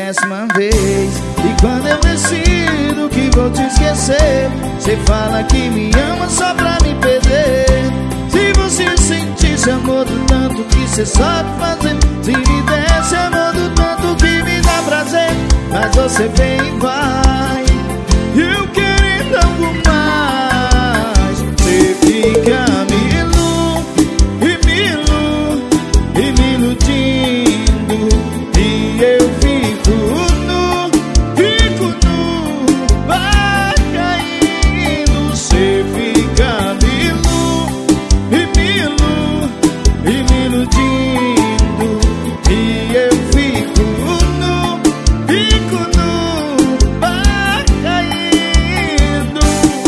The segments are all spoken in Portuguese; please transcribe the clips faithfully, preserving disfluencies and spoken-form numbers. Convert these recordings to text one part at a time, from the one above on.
décima vez. E quando eu decido que vou te esquecer, cê fala que me ama só pra me perder. Se você sentisse amor do tanto que cê sabe fazer, se me desse amor do tanto que me dá prazer, mas você vem e vai, eu querendo algo mais. Cê fica me ilu, e me ilu, e me iludindo, e eu fico nu, fico nu, vai caindo. Cê fica me ilu, e me ilu, e me iludindo, e eu fico nu, fico nu, vai caindo.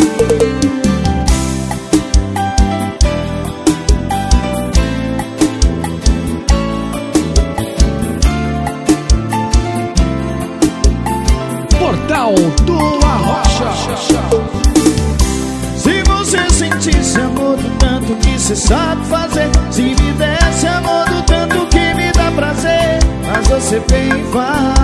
Portal do Arrocha. Se você sentisse amor do tanto que cê sabe fazer, se me desse amor do tanto que me dá prazer, mas você vem e vai,